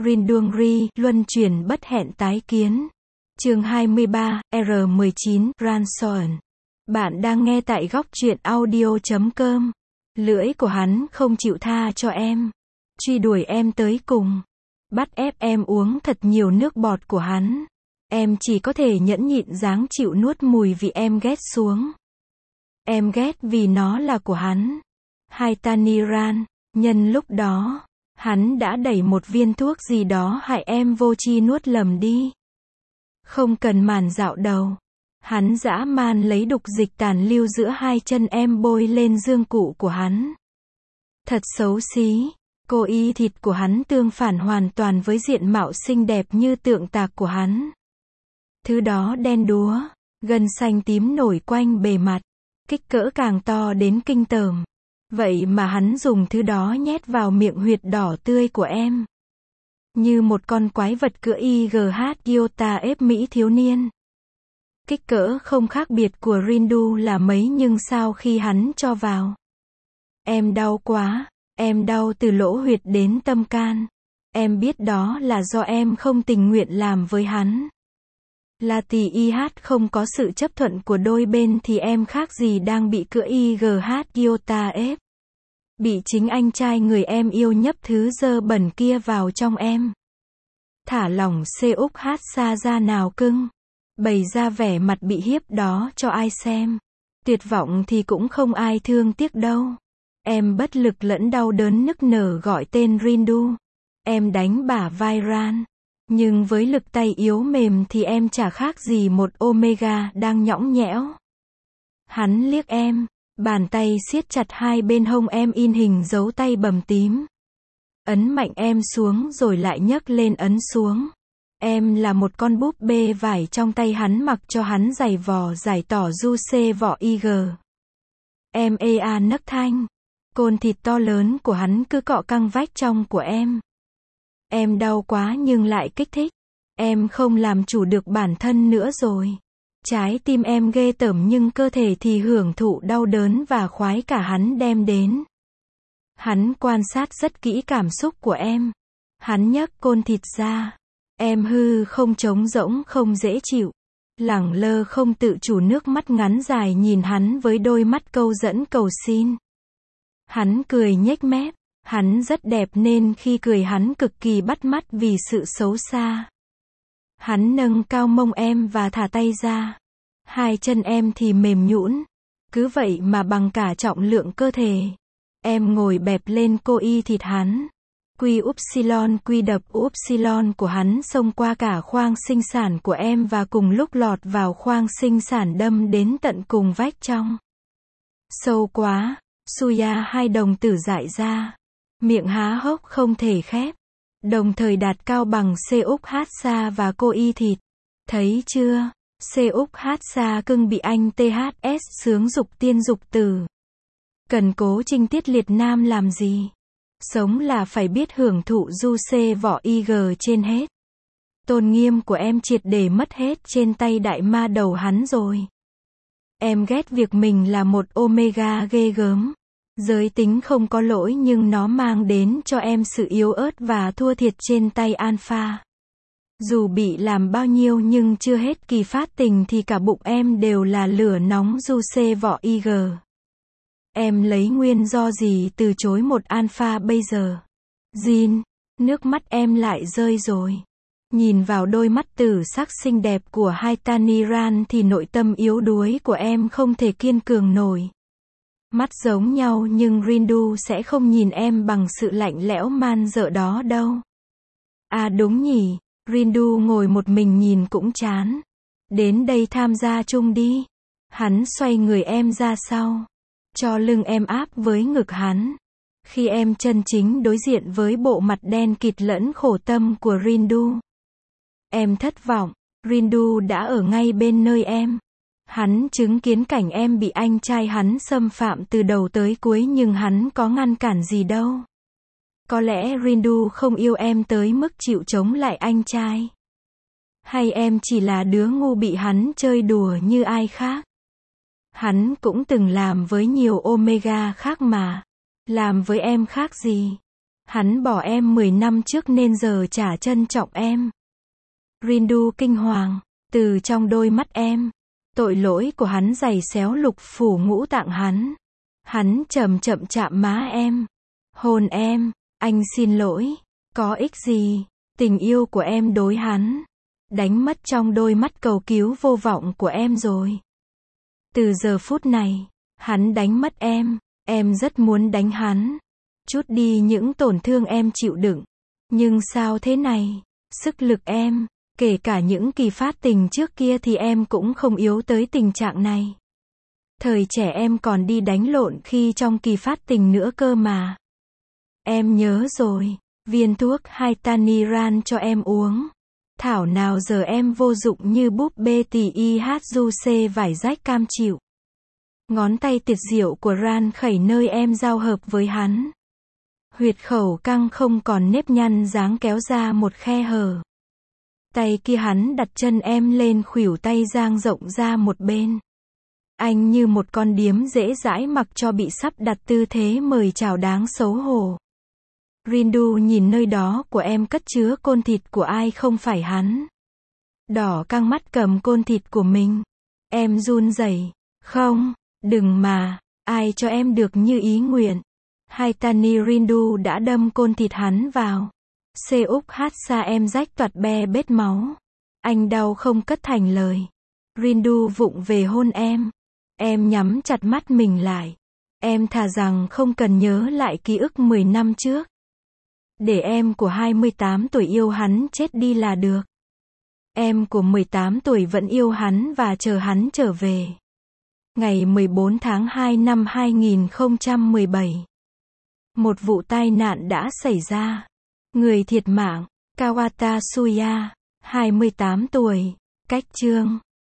Rindungri, luân chuyển bất hẹn tái kiến. Chương 23, R19, Ransoen. Bạn đang nghe tại góc truyện audio.com. Lưỡi của hắn không chịu tha cho em. Truy đuổi em tới cùng. Bắt ép em uống thật nhiều nước bọt của hắn. Em chỉ có thể nhẫn nhịn dáng chịu nuốt mùi vì em ghét xuống. Em ghét vì nó là của hắn. Haitaniran, nhân lúc đó, hắn đã đẩy một viên thuốc gì đó hại em vô tri nuốt lầm đi. Không cần màn dạo đầu. Hắn dã man lấy đục dịch tàn lưu giữa hai chân em bôi lên dương cụ của hắn. Thật xấu xí. Cô y thịt của hắn tương phản hoàn toàn với diện mạo xinh đẹp như tượng tạc của hắn. Thứ đó đen đúa, gân xanh tím nổi quanh bề mặt, kích cỡ càng to đến kinh tởm. Vậy mà hắn dùng thứ đó nhét vào miệng huyệt đỏ tươi của em. Như một con quái vật cựa IGH Iota ép Mỹ thiếu niên. Kích cỡ không khác biệt của Rindu là mấy nhưng sao khi hắn cho vào. Em đau quá, em đau từ lỗ huyệt đến tâm can. Em biết đó là do em không tình nguyện làm với hắn. Là tỷ IH không có sự chấp thuận của đôi bên thì em khác gì đang bị cựa IGH Iota ép. Bị chính anh trai người em yêu nhấp thứ dơ bẩn kia vào trong em. Thả lỏng CUH xa ra nào cưng. Bày ra vẻ mặt bị hiếp đó cho ai xem. Tuyệt vọng thì cũng không ai thương tiếc đâu. Em bất lực lẫn đau đớn nức nở gọi tên Rindu. Em đánh bả vai Ran. Nhưng với lực tay yếu mềm thì em chả khác gì một Omega đang nhõng nhẽo. Hắn liếc em. Bàn tay siết chặt hai bên hông em in hình dấu tay bầm tím. Ấn mạnh em xuống rồi lại nhấc lên ấn xuống. Em là một con búp bê vải trong tay hắn mặc cho hắn giày vò giải tỏ du xê vỏ IG. Em ea nấc thanh. Côn thịt to lớn của hắn cứ cọ căng vách trong của em. Em đau quá nhưng lại kích thích. Em không làm chủ được bản thân nữa rồi. Trái tim em ghê tởm nhưng cơ thể thì hưởng thụ đau đớn và khoái cả hắn đem đến. Hắn quan sát rất kỹ cảm xúc của em. Hắn nhấc côn thịt ra. Em hư không trống rỗng không dễ chịu. Lẳng lơ không tự chủ nước mắt ngắn dài nhìn hắn với đôi mắt câu dẫn cầu xin. Hắn cười nhếch mép. Hắn rất đẹp nên khi cười hắn cực kỳ bắt mắt vì sự xấu xa. Hắn nâng cao mông em và thả tay ra. Hai chân em thì mềm nhũn. Cứ vậy mà bằng cả trọng lượng cơ thể. Em ngồi bẹp lên cô y thịt hắn. Quy đập upsilon của hắn xông qua cả khoang sinh sản của em và cùng lúc lọt vào khoang sinh sản đâm đến tận cùng vách trong. Sâu quá. Suya hai đồng tử dại ra. Miệng há hốc không thể khép. Đồng thời đạt cao bằng CUH xa và cô y thịt. Thấy chưa? CUH xa cưng bị anh THS sướng dục tiên dục tử. Cần cố trinh tiết liệt nam làm gì? Sống là phải biết hưởng thụ du xê vỏ IG trên hết. Tôn nghiêm của em triệt để mất hết trên tay đại ma đầu hắn rồi. Em ghét việc mình là một Omega ghê gớm. Giới tính không có lỗi nhưng nó mang đến cho em sự yếu ớt và thua thiệt trên tay Alpha. Dù bị làm bao nhiêu nhưng chưa hết kỳ phát tình thì cả bụng em đều là lửa nóng du xê vỏ IG. Em lấy nguyên do gì từ chối một Alpha bây giờ? Jin, nước mắt em lại rơi rồi. Nhìn vào đôi mắt tử sắc xinh đẹp của Haitaniran thì nội tâm yếu đuối của em không thể kiên cường nổi. Mắt giống nhau nhưng Rindu sẽ không nhìn em bằng sự lạnh lẽo man dợ đó đâu. À đúng nhỉ, Rindu ngồi một mình nhìn cũng chán. Đến đây tham gia chung đi. Hắn xoay người em ra sau. Cho lưng em áp với ngực hắn. Khi em chân chính đối diện với bộ mặt đen kịt lẫn khổ tâm của Rindu. Em thất vọng, Rindu đã ở ngay bên nơi em. Hắn chứng kiến cảnh em bị anh trai hắn xâm phạm từ đầu tới cuối nhưng hắn có ngăn cản gì đâu. Có lẽ Rindu không yêu em tới mức chịu chống lại anh trai. Hay em chỉ là đứa ngu bị hắn chơi đùa như ai khác. Hắn cũng từng làm với nhiều Omega khác mà. Làm với em khác gì. Hắn bỏ em 10 năm trước nên giờ chả trân trọng em. Rindu kinh hoàng, từ trong đôi mắt em. Tội lỗi của hắn giày xéo lục phủ ngũ tạng hắn. Hắn chậm chậm chạm má em. Hôn em, anh xin lỗi. Có ích gì, tình yêu của em đối hắn. Đánh mất trong đôi mắt cầu cứu vô vọng của em rồi. Từ giờ phút này, hắn đánh mất em rất muốn đánh hắn. Chút đi những tổn thương em chịu đựng. Nhưng sao thế này, sức lực em, kể cả những kỳ phát tình trước kia thì em cũng không yếu tới tình trạng này. Thời trẻ em còn đi đánh lộn khi trong kỳ phát tình nữa cơ mà. Em nhớ rồi, viên thuốc Hytaniran cho em uống. Thảo nào giờ em vô dụng như búp bê tì y hát du xê vải rách cam chịu. Ngón tay tiệt diệu của Ran khẩy nơi em giao hợp với hắn. Huyệt khẩu căng không còn nếp nhăn dáng kéo ra một khe hở. Tay kia hắn đặt chân em lên khuỷu tay dang rộng ra một bên. Anh như một con điếm dễ dãi mặc cho bị sắp đặt tư thế mời chào đáng xấu hổ. Rindu nhìn nơi đó của em cất chứa côn thịt của ai không phải hắn. Đỏ căng mắt cầm côn thịt của mình. Em run rẩy. Không, đừng mà, ai cho em được như ý nguyện. Haitani Rindu đã đâm côn thịt hắn vào. Seuk hát xa em rách toạc be bết máu. Anh đau không cất thành lời. Rindu vụng về hôn em. Em nhắm chặt mắt mình lại. Em thà rằng không cần nhớ lại ký ức 10 năm trước. Để em của 28 tuổi yêu hắn chết đi là được. Em của 18 tuổi vẫn yêu hắn và chờ hắn trở về. Ngày 14 tháng 2 năm 2017. Một vụ tai nạn đã xảy ra. Người thiệt mạng, Kawata Suya, 28 tuổi, cách chương.